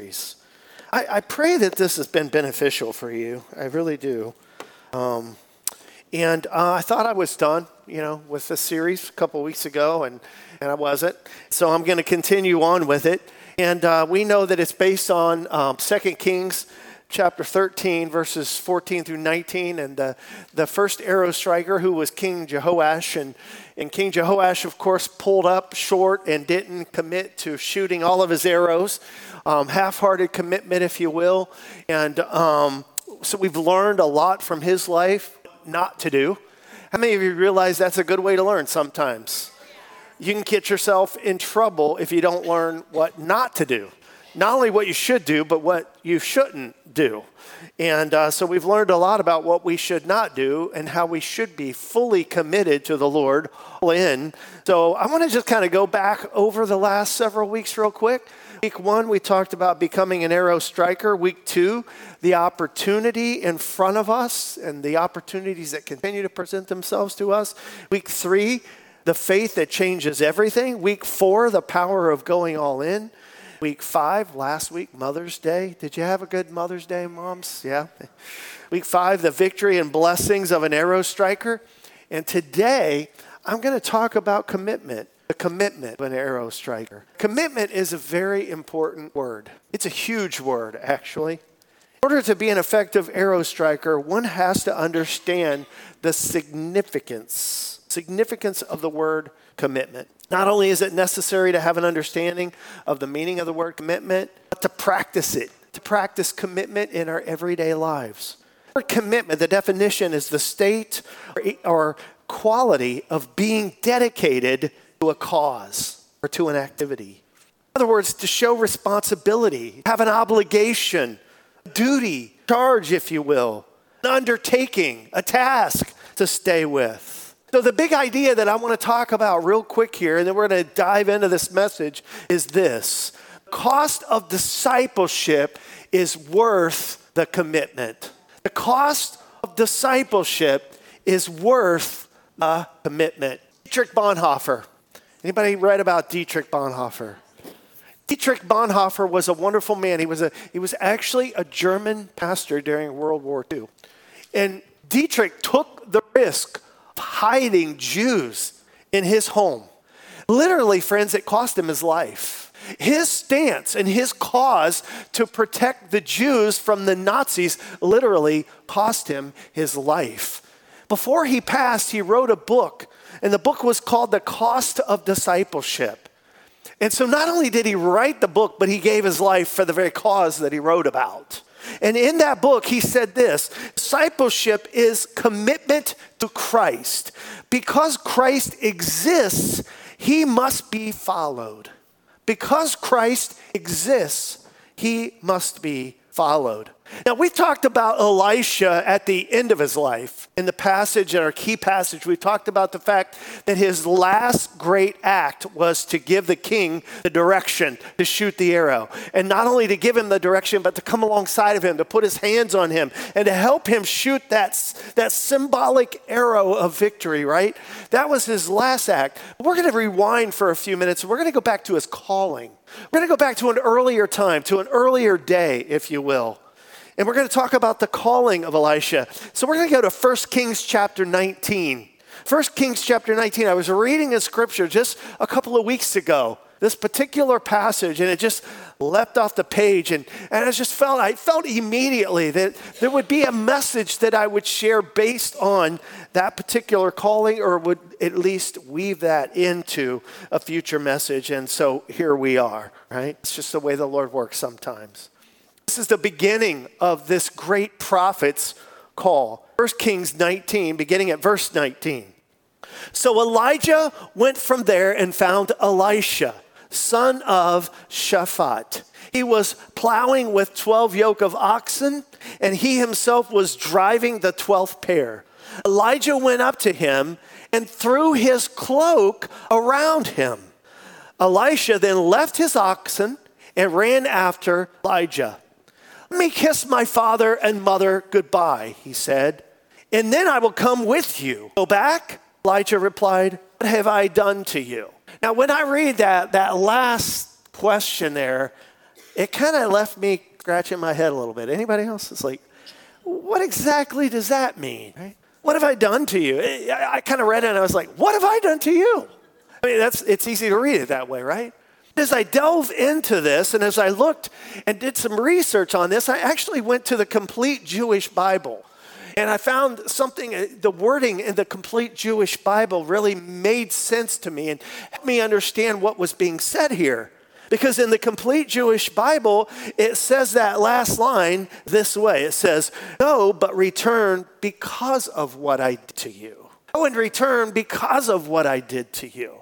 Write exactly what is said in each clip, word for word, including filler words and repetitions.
series. I, I pray that this has been beneficial for you. I really do. Um, and uh, I thought I was done, you know, with this series a couple weeks ago, and, and I wasn't. So I'm going to continue on with it. And uh, we know that it's based on um, Second Kings chapter thirteen, verses fourteen through nineteen, and the, the first arrow striker, who was King Jehoash. And, and King Jehoash, of course, pulled up short and didn't commit to shooting all of his arrows. Um, half-hearted commitment, if you will. And um, so we've learned a lot from his life not to do. How many of you realize that's a good way to learn sometimes? You can get yourself in trouble if you don't learn what not to do. Not only what you should do, but what you shouldn't do. And uh, so we've learned a lot about what we should not do and how we should be fully committed to the Lord, all in. So I want to just kind of go back over the last several weeks real quick. Week one, we talked about becoming an arrow striker. Week two, the opportunity in front of us and the opportunities that continue to present themselves to us. Week three, the faith that changes everything. Week four, the power of going all in. Week five, last week, Mother's Day. Did you have a good Mother's Day, moms? Yeah. Week five, the victory and blessings of an arrow striker. And today, I'm going to talk about commitment. The commitment of an arrow striker. Commitment is a very important word. It's a huge word, actually. In order to be an effective arrow striker, one has to understand the significance, significance of the word commitment. Not only is it necessary to have an understanding of the meaning of the word commitment, but to practice it, to practice commitment in our everyday lives. The word commitment, the definition is the state or, or quality of being dedicated to a cause or to an activity. In other words, to show responsibility, have an obligation, duty, charge, if you will, an undertaking, a task to stay with. So the big idea that I want to talk about real quick here, and then we're going to dive into this message, is this. Cost of discipleship is worth the commitment. The cost of discipleship is worth the commitment. Dietrich Bonhoeffer. Anybody read about Dietrich Bonhoeffer? Dietrich Bonhoeffer was a wonderful man. He was a he was actually a German pastor during World War Two. And Dietrich took the risk of hiding Jews in his home. Literally, friends, it cost him his life. His stance and his cause to protect the Jews from the Nazis literally cost him his life. Before he passed, he wrote a book. And the book was called The Cost of Discipleship. And so not only did he write the book, but he gave his life for the very cause that he wrote about. And in that book, he said this: discipleship is commitment to Christ. Because Christ exists, he must be followed. Because Christ exists, he must be followed. Now, we talked about Elisha at the end of his life. In the passage, in our key passage, we talked about the fact that his last great act was to give the king the direction to shoot the arrow. And not only to give him the direction, but to come alongside of him, to put his hands on him, and to help him shoot that, that symbolic arrow of victory, right? That was his last act. We're going to rewind for a few minutes. We're going to go back to his calling. We're going to go back to an earlier time, to an earlier day, if you will. And we're going to talk about the calling of Elisha. So we're going to go to First Kings chapter nineteen. First Kings chapter nineteen. I was reading in scripture just a couple of weeks ago, this particular passage, and it just leapt off the page. And, and I just felt, I felt immediately that there would be a message that I would share based on that particular calling, or would at least weave that into a future message. And so here we are, right? It's just the way the Lord works sometimes. This is the beginning of this great prophet's call. First Kings nineteen, beginning at verse nineteen. So Elijah went from there and found Elisha, son of Shaphat. He was plowing with twelve yoke of oxen, and he himself was driving the twelfth pair. Elijah went up to him and threw his cloak around him. Elisha then left his oxen and ran after Elijah. Let me kiss my father and mother goodbye, he said, and then I will come with you. Go back? Elijah replied, what have I done to you? Now, when I read that, that last question there, it kind of left me scratching my head a little bit. Anybody else? It's like, what exactly does that mean? Right? What have I done to you? I, I kind of read it and I was like, what have I done to you? I mean, that's it's easy to read it that way, right? As I delve into this and as I looked and did some research on this, I actually went to the Complete Jewish Bible. And I found something, the wording in the Complete Jewish Bible really made sense to me and helped me understand what was being said here. Because in the Complete Jewish Bible, it says that last line this way. It says, go, but return because of what I did to you. Go and return because of what I did to you.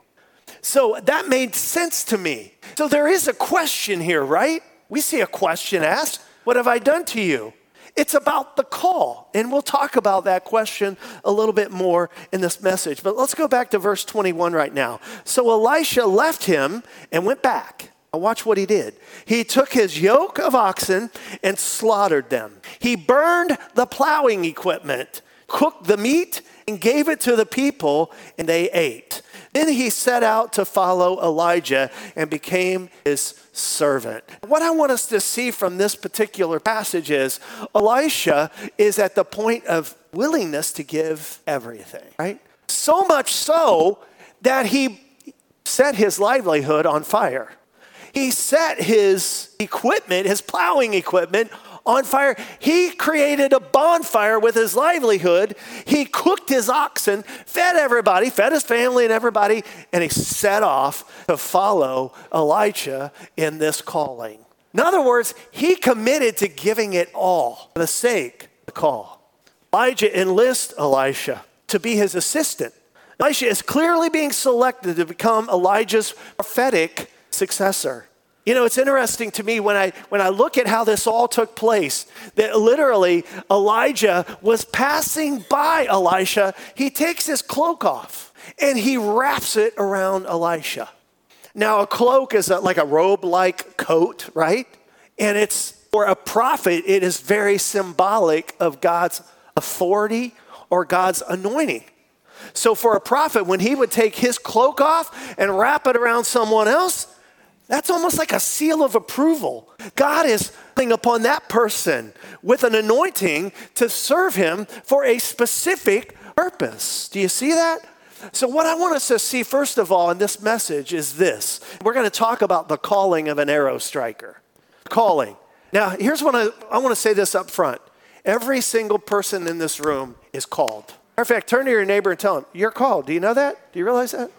So that made sense to me. So there is a question here, right? We see a question asked, what have I done to you? It's about the call, and we'll talk about that question a little bit more in this message. But let's go back to verse twenty-one right now. So Elisha left him and went back. Now watch what he did. He took his yoke of oxen and slaughtered them. He burned the plowing equipment, cooked the meat, and gave it to the people, and they ate. Then he set out to follow Elijah and became his servant. What I want us to see from this particular passage is Elisha is at the point of willingness to give everything, right? So much so that he set his livelihood on fire. He set his equipment, his plowing equipment, on fire. He created a bonfire with his livelihood. He cooked his oxen, fed everybody, fed his family and everybody, and he set off to follow Elijah in this calling. In other words, he committed to giving it all for the sake of the call. Elijah enlists Elisha to be his assistant. Elisha is clearly being selected to become Elijah's prophetic successor. You know, it's interesting to me when I when I look at how this all took place, that literally Elijah was passing by Elisha. He takes his cloak off and he wraps it around Elisha. Now, a cloak is a, like a robe-like coat, right? And it's, for a prophet, it is very symbolic of God's authority or God's anointing. So for a prophet, when he would take his cloak off and wrap it around someone else, that's almost like a seal of approval. God is putting upon that person with an anointing to serve him for a specific purpose. Do you see that? So what I want us to see, first of all, in this message is this. We're going to talk about the calling of an arrow striker. Calling. Now, here's what I, I want to say this up front. Every single person in this room is called. Matter of fact, turn to your neighbor and tell him, you're called. Do you know that? Do you realize that?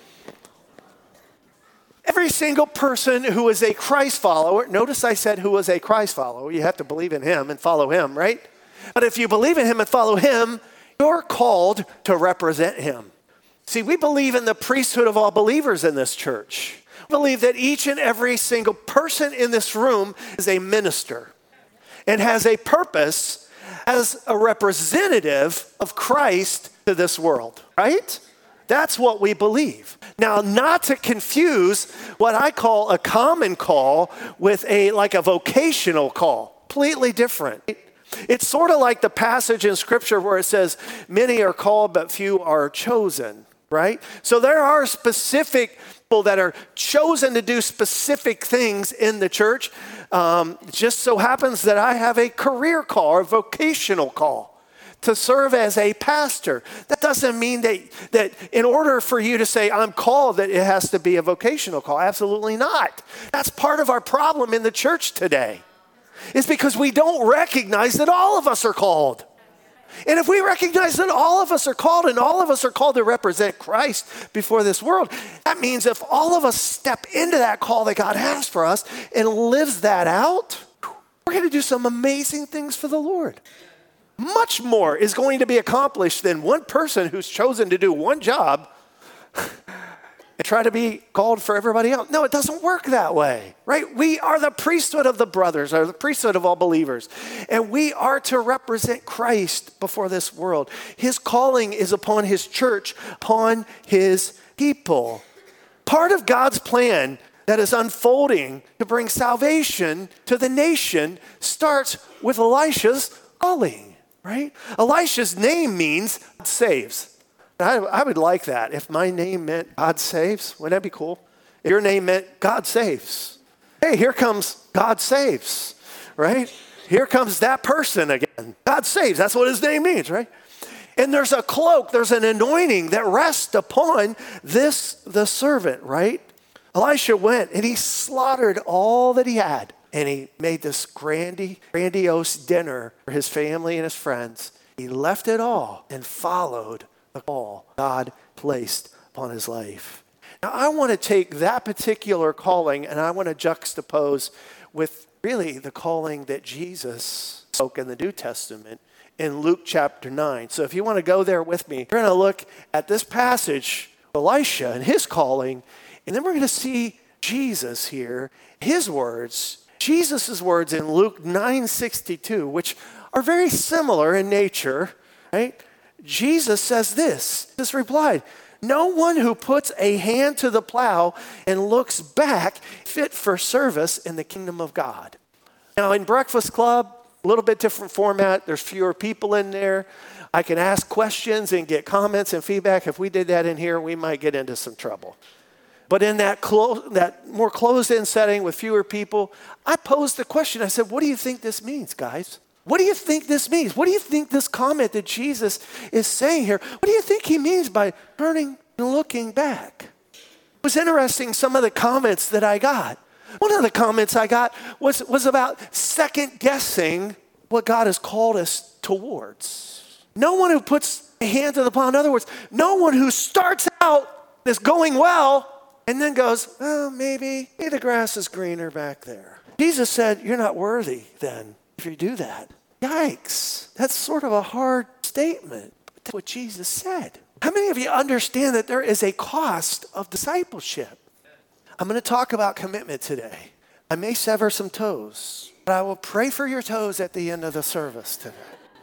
Every single person who is a Christ follower, notice I said who is a Christ follower. You have to believe in him and follow him, right? But if you believe in him and follow him, you're called to represent him. See, we believe in the priesthood of all believers in this church. We believe that each and every single person in this room is a minister and has a purpose as a representative of Christ to this world, right? That's what we believe. Now, not to confuse what I call a common call with a like a vocational call, completely different. It's sort of like the passage in Scripture where it says, many are called, but few are chosen, right? So there are specific people that are chosen to do specific things in the church. Um, it just so happens that I have a career call or vocational call to serve as a pastor. That doesn't mean that, that in order for you to say, I'm called, that it has to be a vocational call. Absolutely not. That's part of our problem in the church today. It's because we don't recognize that all of us are called. And if we recognize that all of us are called and all of us are called to represent Christ before this world, that means if all of us step into that call that God has for us and lives that out, we're going to do some amazing things for the Lord. Much more is going to be accomplished than one person who's chosen to do one job and try to be called for everybody else. No, it doesn't work that way, right? We are the priesthood of the brothers, or the priesthood of all believers, and we are to represent Christ before this world. His calling is upon his church, upon his people. Part of God's plan that is unfolding to bring salvation to the nation starts with Elisha's calling. Right? Elisha's name means God saves. I, I would like that. If my name meant God saves, wouldn't that be cool? If your name meant God saves. Hey, here comes God saves, right? Here comes that person again. God saves, that's what his name means, right? And there's a cloak, there's an anointing that rests upon this, the servant, right? Elisha went and he slaughtered all that he had. And he made this grandi- grandiose dinner for his family and his friends. He left it all and followed the call God placed upon his life. Now, I want to take that particular calling and I want to juxtapose with really the calling that Jesus spoke in the New Testament in Luke chapter nine. So if you want to go there with me, we're going to look at this passage, Elisha and his calling, and then we're going to see Jesus here, his words, Jesus' words in Luke nine sixty-two, which are very similar in nature, right? Jesus says this, this replied, no one who puts a hand to the plow and looks back fit for service in the kingdom of God. Now in Breakfast Club, a little bit different format. There's fewer people in there. I can ask questions and get comments and feedback. If we did that in here, we might get into some trouble. But in that, clo- that more closed-in setting with fewer people, I posed the question. I said, what do you think this means, guys? What do you think this means? What do you think this comment that Jesus is saying here, what do you think he means by turning and looking back? It was interesting, some of the comments that I got. One of the comments I got was, was about second-guessing what God has called us towards. No one who puts a hand to the plow, in other words, no one who starts out is going well and then goes, well, maybe, maybe the grass is greener back there. Jesus said, you're not worthy then if you do that. Yikes. That's sort of a hard statement. But that's what Jesus said. How many of you understand that there is a cost of discipleship? I'm going to talk about commitment today. I may sever some toes, but I will pray for your toes at the end of the service today.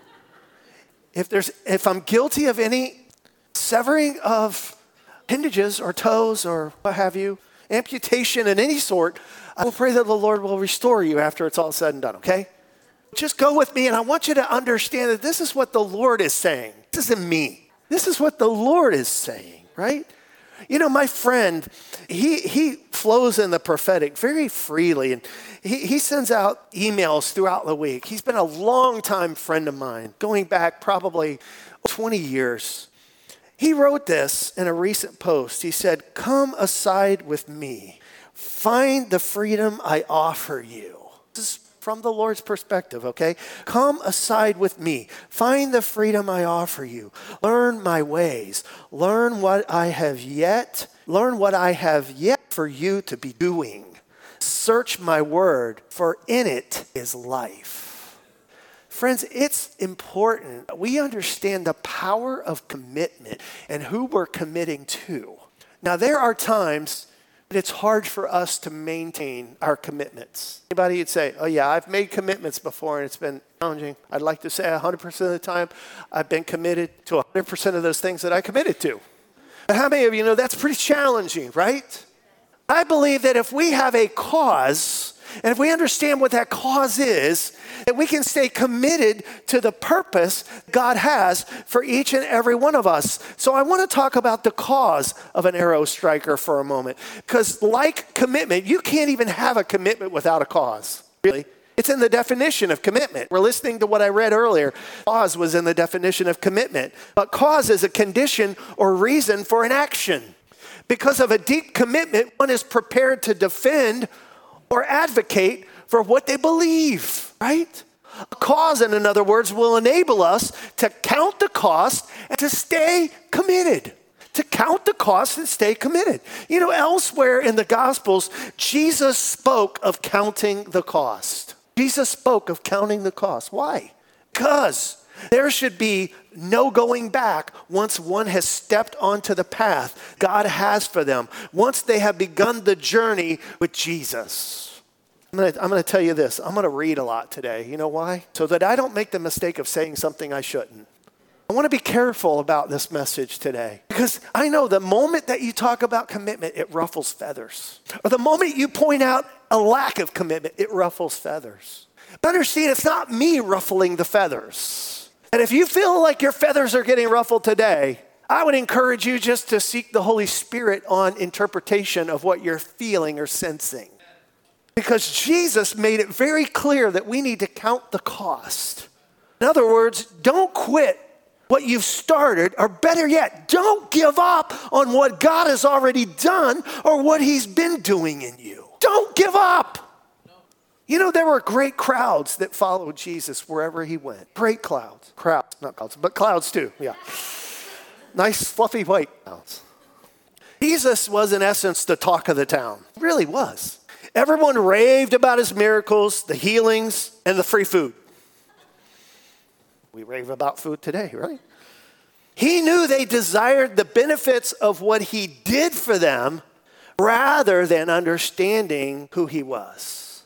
If there's, if I'm guilty of any severing of appendages or toes or what have you, amputation in any sort, I will pray that the Lord will restore you after it's all said and done, okay? Just go with me, and I want you to understand that this is what the Lord is saying. This isn't me. This is what the Lord is saying, right? You know, my friend, he he flows in the prophetic very freely, and he, he sends out emails throughout the week. He's been a longtime friend of mine, going back probably twenty years. He wrote this in a recent post. He said, come aside with me. Find the freedom I offer you. This is from the Lord's perspective, okay? Come aside with me. Find the freedom I offer you. Learn my ways. Learn what I have yet. Learn what I have yet for you to be doing. Search my word, for in it is life. Friends, it's important we understand the power of commitment and who we're committing to. Now, there are times it's hard for us to maintain our commitments. Anybody would say, oh yeah, I've made commitments before and it's been challenging. I'd like to say one hundred percent of the time I've been committed to one hundred percent of those things that I committed to. But how many of you know that's pretty challenging, right? I believe that if we have a cause, and if we understand what that cause is, that we can stay committed to the purpose God has for each and every one of us. So I want to talk about the cause of an arrow striker for a moment. Because like commitment, you can't even have a commitment without a cause. Really? It's in the definition of commitment. We're listening to what I read earlier. Cause was in the definition of commitment. But cause is a condition or reason for an action. Because of a deep commitment, one is prepared to defend or advocate for what they believe, right? A cause, in other words, will enable us to count the cost and to stay committed. To count the cost and stay committed. You know, elsewhere in the Gospels, Jesus spoke of counting the cost. Jesus spoke of counting the cost. Why? Because there should be no going back once one has stepped onto the path God has for them. Once they have begun the journey with Jesus. I'm going to I'm going to tell you this. I'm going to read a lot today. You know why? So that I don't make the mistake of saying something I shouldn't. I want to be careful about this message today because I know the moment that you talk about commitment, it ruffles feathers. Or the moment you point out a lack of commitment, it ruffles feathers. But understand, it's not me ruffling the feathers. And if you feel like your feathers are getting ruffled today, I would encourage you just to seek the Holy Spirit on interpretation of what you're feeling or sensing. because Jesus made it very clear that we need to count the cost. In other words, don't quit what you've started, or better yet, don't give up on what God has already done or what he's been doing in you. Don't give up. You know, there were great crowds that followed Jesus wherever he went. Great clouds. Crowds, not clouds, but clouds too, yeah. Nice, fluffy white clouds. Jesus was, in essence, the talk of the town. He really was. Everyone raved about his miracles, the healings, and the free food. We rave about food today, right? He knew they desired the benefits of what he did for them rather than understanding who he was.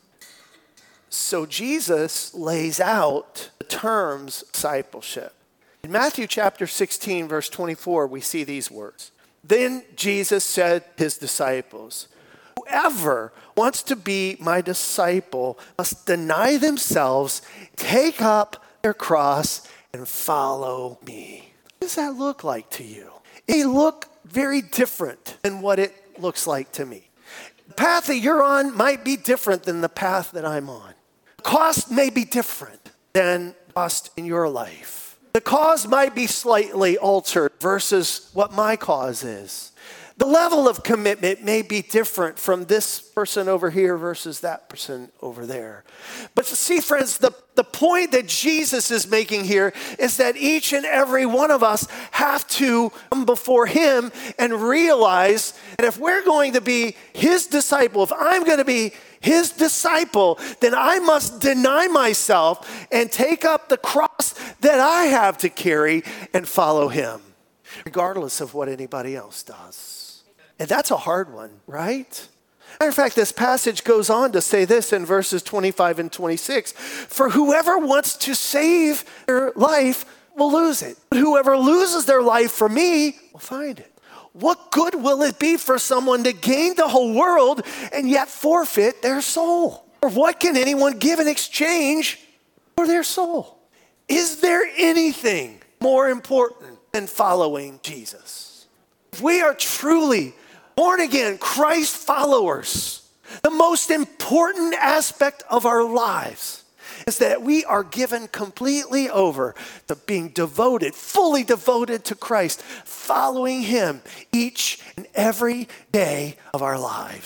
So Jesus lays out the terms of discipleship. In Matthew chapter sixteen, verse twenty-four, we see these words. Then Jesus said to his disciples, whoever wants to be my disciple must deny themselves, take up their cross, and follow me. What does that look like to you? It look very different than what it looks like to me. The path that you're on might be different than the path that I'm on. The cost may be different than the cost in your life. The cause might be slightly altered versus what my cause is. The level of commitment may be different from this person over here versus that person over there. But see, friends, the, the point that Jesus is making here is that each and every one of us have to come before him and realize that if we're going to be his disciple, if I'm going to be his disciple, then I must deny myself and take up the cross that I have to carry and follow him, regardless of what anybody else does. And that's a hard one, right? Matter of fact, this passage goes on to say this in verses twenty-five and twenty-six. For whoever wants to save their life will lose it. But whoever loses their life for me will find it. What good will it be for someone to gain the whole world and yet forfeit their soul? Or what can anyone give in exchange for their soul? Is there anything more important than following Jesus? If we are truly born again Christ followers, the most important aspect of our lives is that we are given completely over to being devoted, fully devoted to Christ, following him each and every day of our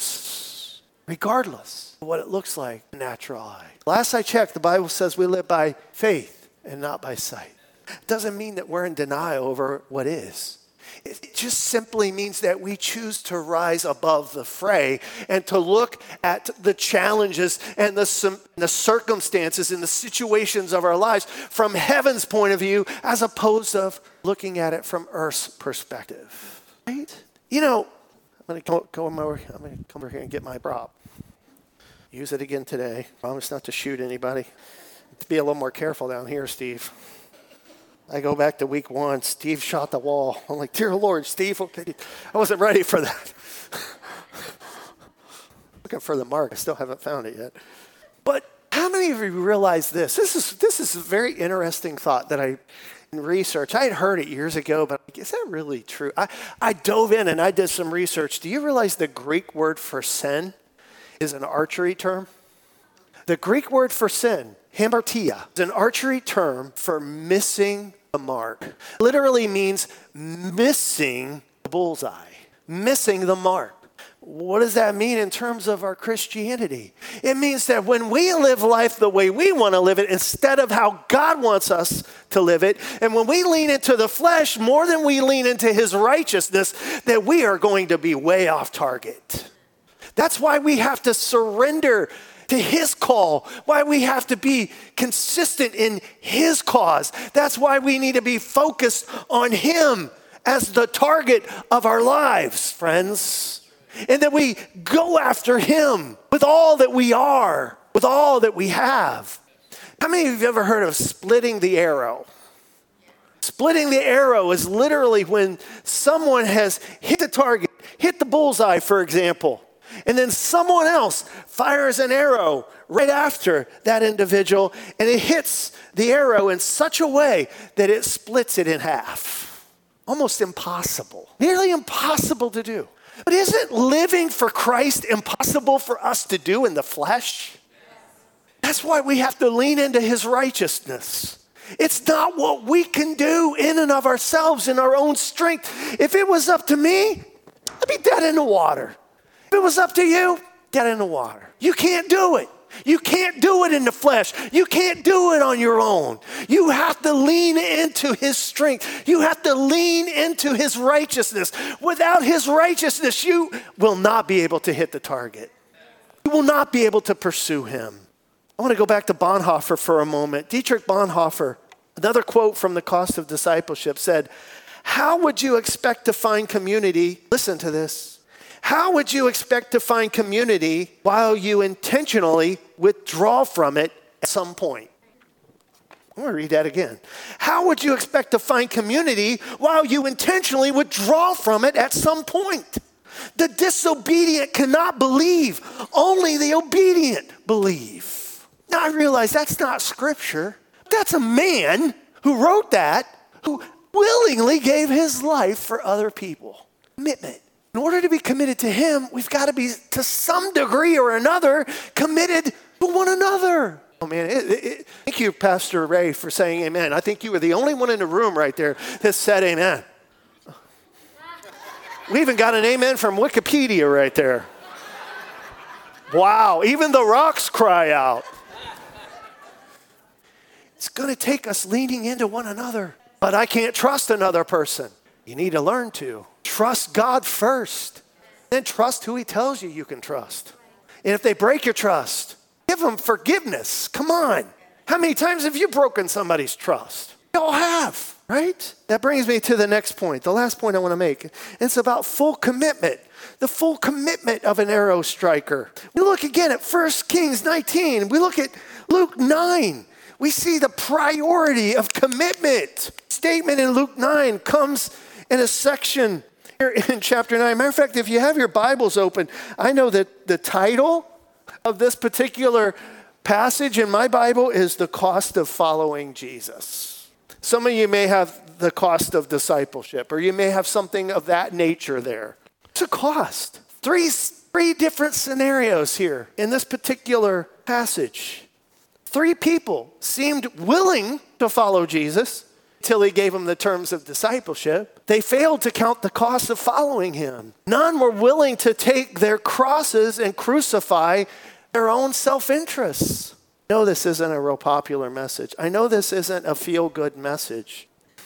lives, regardless of what it looks like in the natural eye. Last I checked, the Bible says we live by faith and not by sight. It doesn't mean that we're in denial over what is. It just simply means that we choose to rise above the fray and to look at the challenges and the, the circumstances and the situations of our lives from heaven's point of view as opposed to looking at it from earth's perspective. Right? You know, I'm going to come over, I'm going to come over here and get my prop. Use it again today. Promise not to shoot anybody. To be a little more careful down here, Steve. I go back to week one. Steve shot the wall. I'm like, dear Lord, Steve, okay. I wasn't ready for that. Looking for the mark. I still haven't found it yet. But how many of you realize this? This is this is a very interesting thought that I in research. I had heard it years ago, but is that really true? I, I dove in and I did some research. Do you realize the Greek word for sin is an archery term? The Greek word for sin, hamartia, is an archery term for missing the mark. Literally means missing the bullseye, missing the mark. What does that mean in terms of our Christianity? It means that when we live life the way we want to live it instead of how God wants us to live it, and when we lean into the flesh more than we lean into his righteousness, that we are going to be way off target. That's why we have to surrender to his call, why we have to be consistent in his cause. That's why we need to be focused on him as the target of our lives, friends. And that we go after him with all that we are, with all that we have. How many of you have ever heard of splitting the arrow? Splitting the arrow is literally when someone has hit the target, hit the bullseye, for example, and then someone else fires an arrow right after that individual, and it hits the arrow in such a way that it splits it in half. Almost impossible. Nearly impossible to do. But isn't living for Christ impossible for us to do in the flesh? That's why we have to lean into his righteousness. It's not what we can do in and of ourselves in our own strength. If it was up to me, I'd be dead in the water. If it was up to you, dead in the water. You can't do it. You can't do it in the flesh. You can't do it on your own. You have to lean into his strength. You have to lean into his righteousness. Without his righteousness, you will not be able to hit the target. You will not be able to pursue him. I want to go back to Bonhoeffer for a moment. Dietrich Bonhoeffer, another quote from The Cost of Discipleship, said, "How would you expect to find community?" Listen to this. How would you expect to find community while you intentionally withdraw from it at some point? I'm going to read that again. How would you expect to find community while you intentionally withdraw from it at some point? The disobedient cannot believe. Only the obedient believe. Now I realize that's not scripture. That's a man who wrote that, who willingly gave his life for other people. Commitment. In order to be committed to him, we've got to be, to some degree or another, committed to one another. Oh, man, it, it, thank you, Pastor Ray, for saying amen. I think you were the only one in the room right there that said amen. We even got an amen from Wikipedia right there. Wow, even the rocks cry out. It's going to take us leaning into one another. But I can't trust another person. You need to learn to. Trust God first. Then trust who he tells you you can trust. And if they break your trust, give them forgiveness. Come on. How many times have you broken somebody's trust? You all have, right? That brings me to the next point, the last point I want to make. It's about full commitment. The full commitment of an arrow striker. We look again at First Kings nineteen. We look at Luke nine. We see the priority of commitment. Statement in Luke nine comes in a section here in chapter nine. Matter of fact, if you have your Bibles open, I know that the title of this particular passage in my Bible is The Cost of Following Jesus. Some of you may have the cost of discipleship, or you may have something of that nature there. It's a cost. Three, three different scenarios here in this particular passage. Three people seemed willing to follow Jesus until he gave them the terms of discipleship. They failed to count the cost of following him. None were willing to take their crosses and crucify their own self-interests. I know this isn't a real popular message. I know this isn't a feel-good message.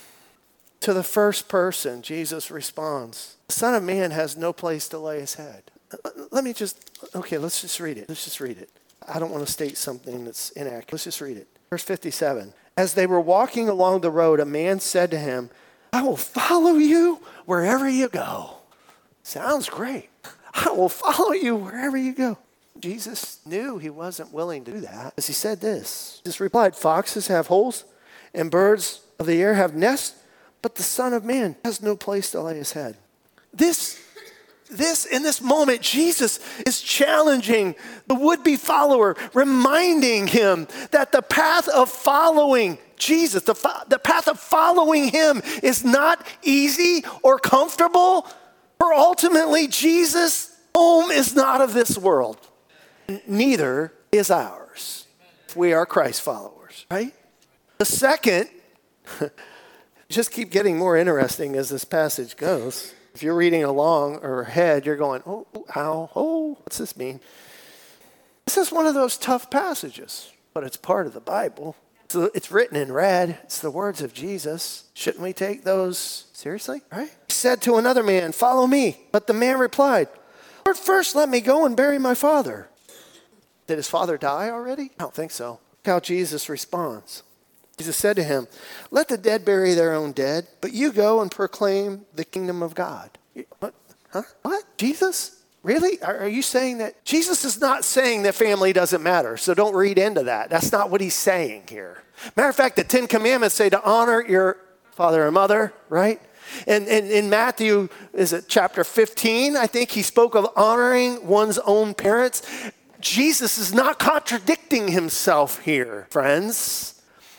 To the first person, Jesus responds, "The Son of Man has no place to lay his head." Let me just, okay, let's just read it. Let's just read it. I don't want to state something that's inaccurate. Let's just read it. Verse fifty-seven. As they were walking along the road, a man said to him, "I will follow you wherever you go." Sounds great. I will follow you wherever you go. Jesus knew he wasn't willing to do that, as he said this. Jesus replied, "Foxes have holes and birds of the air have nests, but the Son of Man has no place to lay his head." This This, in this moment, Jesus is challenging the would-be follower, reminding him that the path of following Jesus, the, fo- the path of following him is not easy or comfortable, for ultimately Jesus' home is not of this world. Neither is ours. We are Christ followers, right? The second, just keep getting more interesting as this passage goes. If you're reading along or ahead, you're going, oh, how, oh, what's this mean? This is one of those tough passages, but it's part of the Bible. So it's written in red. It's the words of Jesus. Shouldn't we take those seriously, right? He said to another man, "Follow me." But the man replied, "Lord, first let me go and bury my father." Did his father die already? I don't think so. Look how Jesus responds. Jesus said to him, "Let the dead bury their own dead, but you go and proclaim the kingdom of God." What? Huh? What? Jesus? Really? Are, are you saying that? Jesus is not saying that family doesn't matter, so don't read into that. That's not what he's saying here. Matter of fact, the Ten Commandments say to honor your father and mother, right? And in Matthew, is it chapter fifteen? I think he spoke of honoring one's own parents. Jesus is not contradicting himself here, friends.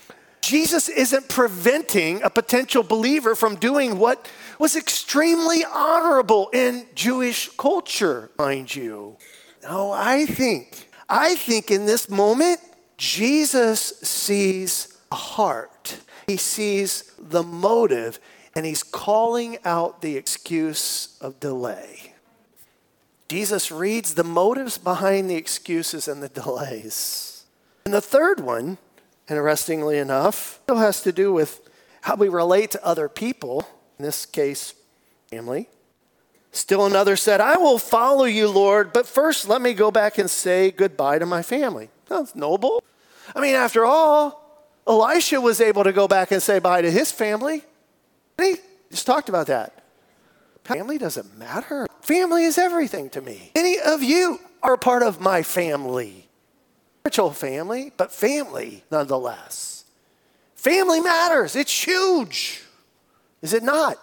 Jesus isn't preventing a potential believer from doing what was extremely honorable in Jewish culture, mind you. No, I think, I think in this moment, Jesus sees a heart. He sees the motive, and he's calling out the excuse of delay. Jesus reads the motives behind the excuses and the delays. And the third one, interestingly enough, still has to do with how we relate to other people, in this case, family. Still another said, I will follow you, Lord, but first let me go back and say goodbye to my family. That's noble. I mean, after all, Elisha was able to go back and say bye to his family. He just talked about that. Family doesn't matter. Family is everything to me. Any of you are a part of my family. Spiritual family, but family nonetheless. Family matters. It's huge. Is it not?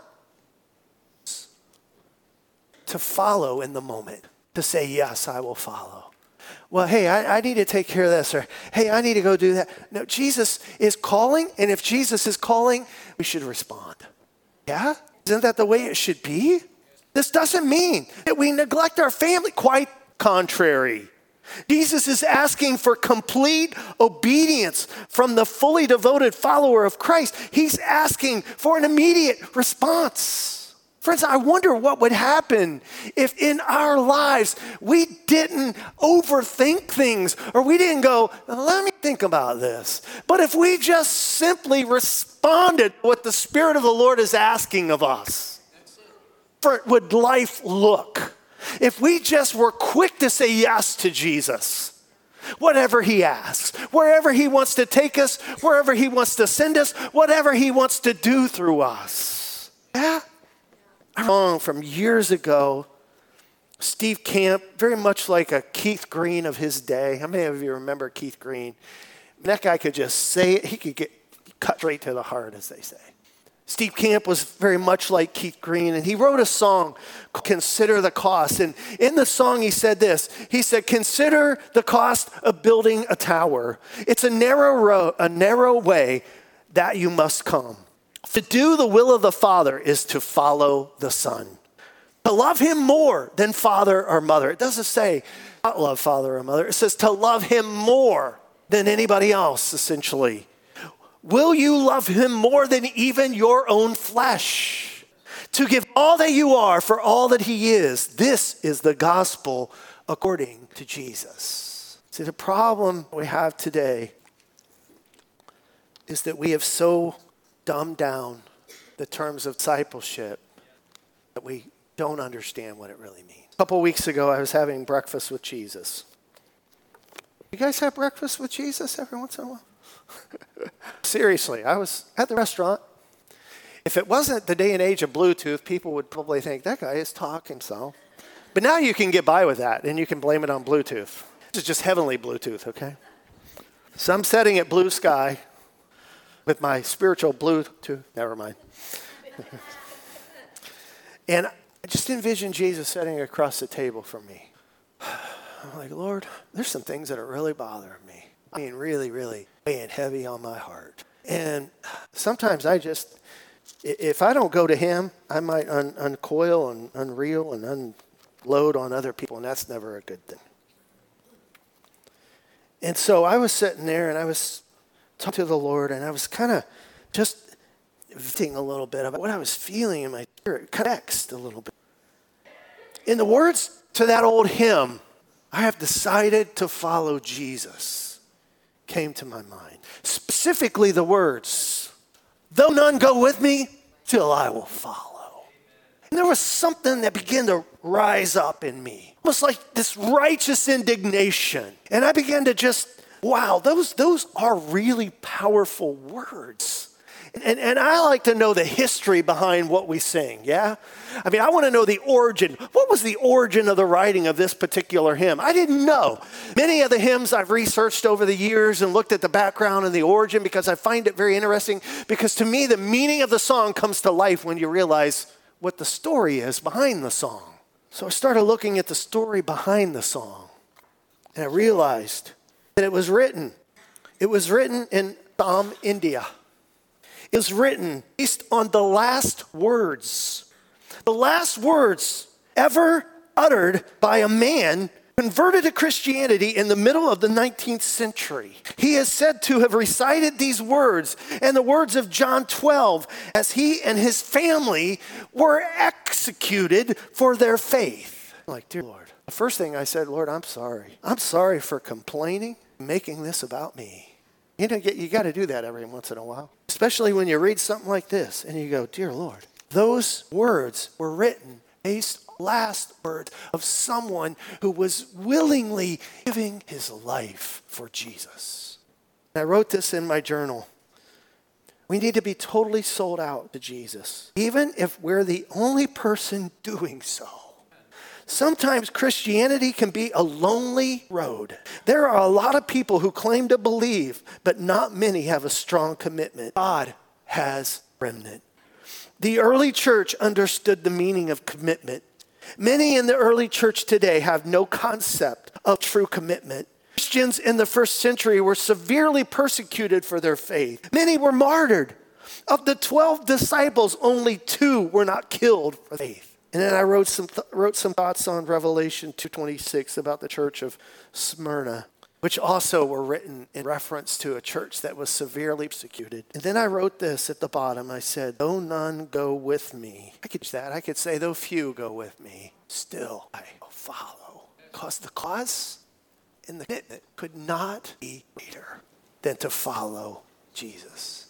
To follow in the moment. To say, yes, I will follow. Well, hey, I, I need to take care of this. Or, hey, I need to go do that. No, Jesus is calling. And if Jesus is calling, we should respond. Yeah? Isn't that the way it should be? This doesn't mean that we neglect our family. Quite contrary. Jesus is asking for complete obedience from the fully devoted follower of Christ. He's asking for an immediate response. Friends, I wonder what would happen if in our lives we didn't overthink things, or we didn't go, let me think about this. But if we just simply responded to what the Spirit of the Lord is asking of us, how would life look? If we just were quick to say yes to Jesus, whatever he asks, wherever he wants to take us, wherever he wants to send us, whatever he wants to do through us. Yeah? I remember from years ago, Steve Camp, very much like a Keith Green of his day. How many of you remember Keith Green? That guy could just say it. He could get cut straight to the heart, as they say. Steve Camp was very much like Keith Green, and he wrote a song called Consider the Cost. And in the song, he said this. He said, consider the cost of building a tower. It's a narrow road, a narrow way that you must come. To do the will of the Father is to follow the Son. To love him more than father or mother. It doesn't say not love father or mother. It says to love him more than anybody else, essentially. Will you love him more than even your own flesh? To give all that you are for all that he is. This is the gospel according to Jesus. See, the problem we have today is that we have so dumbed down the terms of discipleship that we don't understand what it really means. A couple weeks ago, I was having breakfast with Jesus. You guys have breakfast with Jesus every once in a while? Seriously, I was at the restaurant. If it wasn't the day and age of Bluetooth, people would probably think, that guy is talking so. But now you can get by with that, and you can blame it on Bluetooth. This is just heavenly Bluetooth, okay? So I'm setting it blue sky with my spiritual Bluetooth. Never mind. And I just envisioned Jesus sitting across the table from me. I'm like, Lord, there's some things that are really bothering me. I mean, really, really weighing heavy on my heart. And sometimes I just, if I don't go to him, I might un- uncoil and unreel and unload on other people, and that's never a good thing. And so I was sitting there, and I was talking to the Lord, and I was kind of just venting a little bit about what I was feeling in my spirit, connects a little bit. In the words to that old hymn, I have decided to follow Jesus, came to my mind. Specifically the words, though none go with me, still I will follow. And there was something that began to rise up in me, almost like this righteous indignation. And I began to just, wow, those, those are really powerful words. And, and I like to know the history behind what we sing, yeah? I mean, I want to know the origin. What was the origin of the writing of this particular hymn? I didn't know. Many of the hymns I've researched over the years and looked at the background and the origin because I find it very interesting, because to me, the meaning of the song comes to life when you realize what the story is behind the song. So I started looking at the story behind the song, and I realized that it was written. It was written in Psalm, India. It was written based on the last words. The last words ever uttered by a man converted to Christianity in the middle of the nineteenth century. He is said to have recited these words and the words of John twelve as he and his family were executed for their faith. I'm like, dear Lord, the first thing I said, Lord, I'm sorry. I'm sorry for complaining, making this about me. You know, you got to do that every once in a while, especially when you read something like this and you go, dear Lord, those words were written based last word of someone who was willingly giving his life for Jesus. And I wrote this in my journal. We need to be totally sold out to Jesus, even if we're the only person doing so. Sometimes Christianity can be a lonely road. There are a lot of people who claim to believe, but not many have a strong commitment. God has remnant. The early church understood the meaning of commitment. Many in the early church today have no concept of true commitment. Christians in the first century were severely persecuted for their faith. Many were martyred. Of the twelve disciples, only two were not killed for faith. And then I wrote some th- wrote some thoughts on Revelation two twenty-six about the church of Smyrna, which also were written in reference to a church that was severely persecuted. And then I wrote this at the bottom. I said, though none go with me. I could use that. I could say, though few go with me, still I will follow. Because the cause and the commitment could not be greater than to follow Jesus.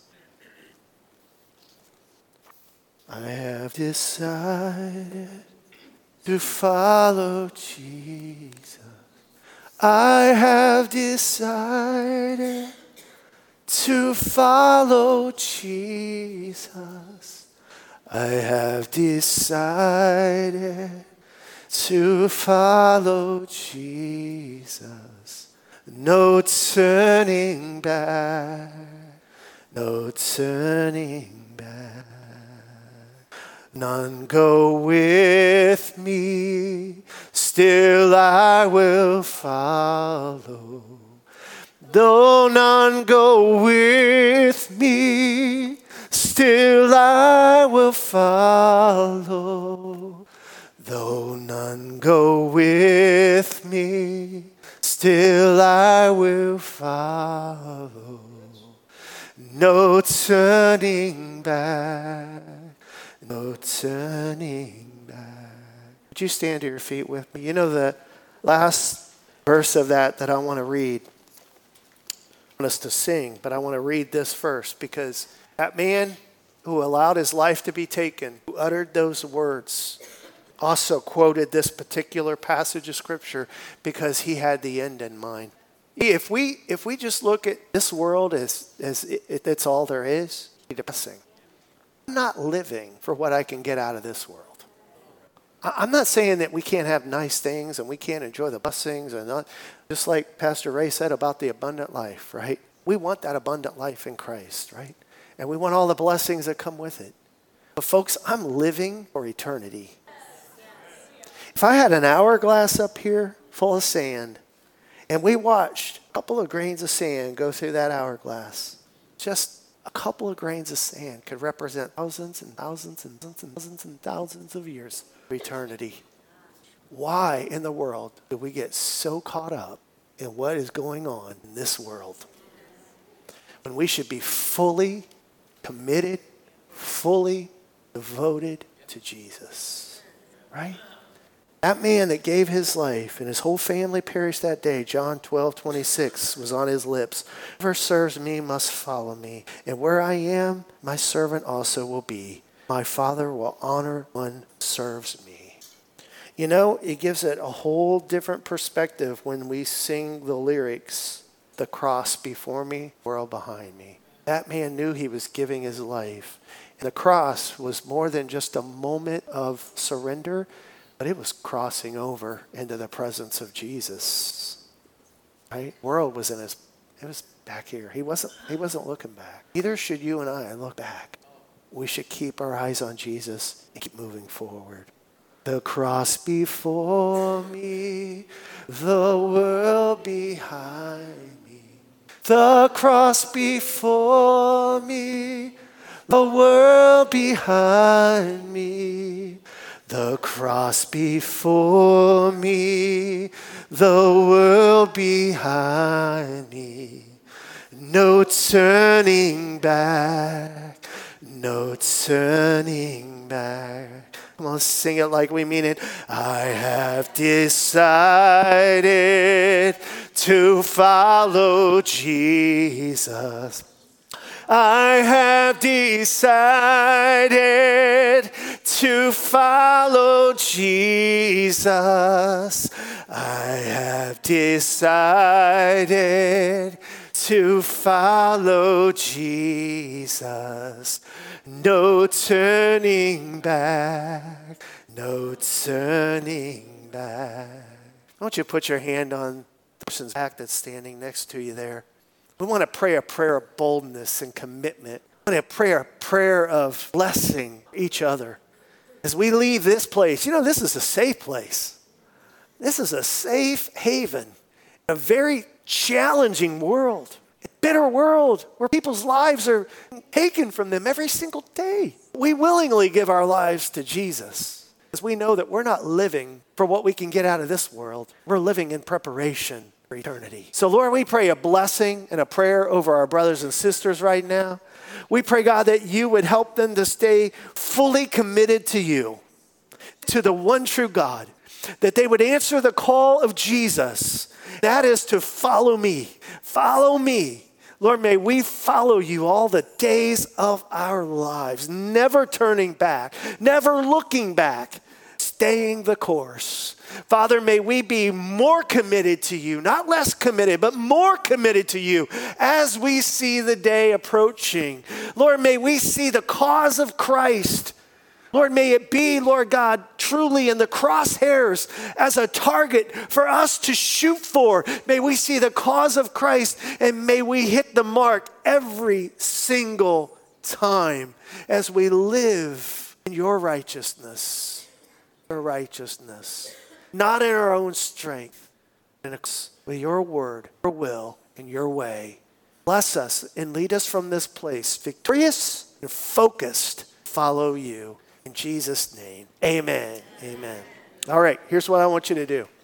I have decided to follow Jesus. I have decided to follow Jesus. I have decided to follow Jesus. No turning back, no turning back. None go with me, still I will follow. Though none go with me, still I will follow. Though none go with me, still I will follow. No turning back. No turning back. Would you stand to your feet with me? You know the last verse of that that I want to read. I want us to sing, but I want to read this first because that man who allowed his life to be taken, who uttered those words, also quoted this particular passage of Scripture because he had the end in mind. If we if we just look at this world as as it, it's all there is, it's depressing. I'm not living for what I can get out of this world. I'm not saying that we can't have nice things and we can't enjoy the blessings and not, just like Pastor Ray said about the abundant life, right? We want that abundant life in Christ, right? And we want all the blessings that come with it. But folks, I'm living for eternity. If I had an hourglass up here full of sand and we watched a couple of grains of sand go through that hourglass, just a couple of grains of sand could represent thousands and thousands and thousands and thousands and thousands of years of eternity. Why in the world do we get so caught up in what is going on in this world when we should be fully committed, fully devoted to Jesus, right? That man that gave his life and his whole family perished that day, John twelve twenty-six was on his lips. Whoever serves me must follow me. And where I am, my servant also will be. My Father will honor one who serves me. You know, it gives it a whole different perspective when we sing the lyrics, the cross before me, world behind me. That man knew he was giving his life. And the cross was more than just a moment of surrender, but it was crossing over into the presence of Jesus. Right? World was in his, it was back here. He wasn't, he wasn't looking back. Neither should you and I look back. We should keep our eyes on Jesus and keep moving forward. The cross before me, the world behind me. The cross before me, the world behind me. The cross before me, the world behind me. No turning back, no turning back. Come on, sing it like we mean it. I have decided to follow Jesus. I have decided to follow Jesus. I have decided to follow Jesus. No turning back, no turning back. I want you to put your hand on the person's back that's standing next to you there. We want to pray a prayer of boldness and commitment. We want to pray a prayer of blessing each other. As we leave this place, you know, this is a safe place. This is a safe haven. A very challenging world. A bitter world where people's lives are taken from them every single day. We willingly give our lives to Jesus because we know that we're not living for what we can get out of this world. We're living in preparation for eternity. So Lord, we pray a blessing and a prayer over our brothers and sisters right now. We pray, God, that you would help them to stay fully committed to you, to the one true God, that they would answer the call of Jesus. That is to follow me. Follow me. Lord, may we follow you all the days of our lives, never turning back, never looking back, staying the course. Father, may we be more committed to you, not less committed, but more committed to you as we see the day approaching. Lord, may we see the cause of Christ. Lord, may it be, Lord God, truly in the crosshairs as a target for us to shoot for. May we see the cause of Christ and may we hit the mark every single time as we live in your righteousness. Your righteousness. Not in our own strength, but with your word, your will, and your way. Bless us and lead us from this place victorious and focused. Follow you. In Jesus' name, amen, amen. All right, here's what I want you to do.